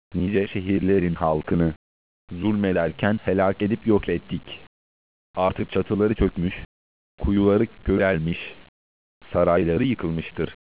Nice şehirlerin halkını zulmederken helak edip yok ettik. Artık çatıları çökmüş, kuyuları körelmiş, sarayları yıkılmıştır.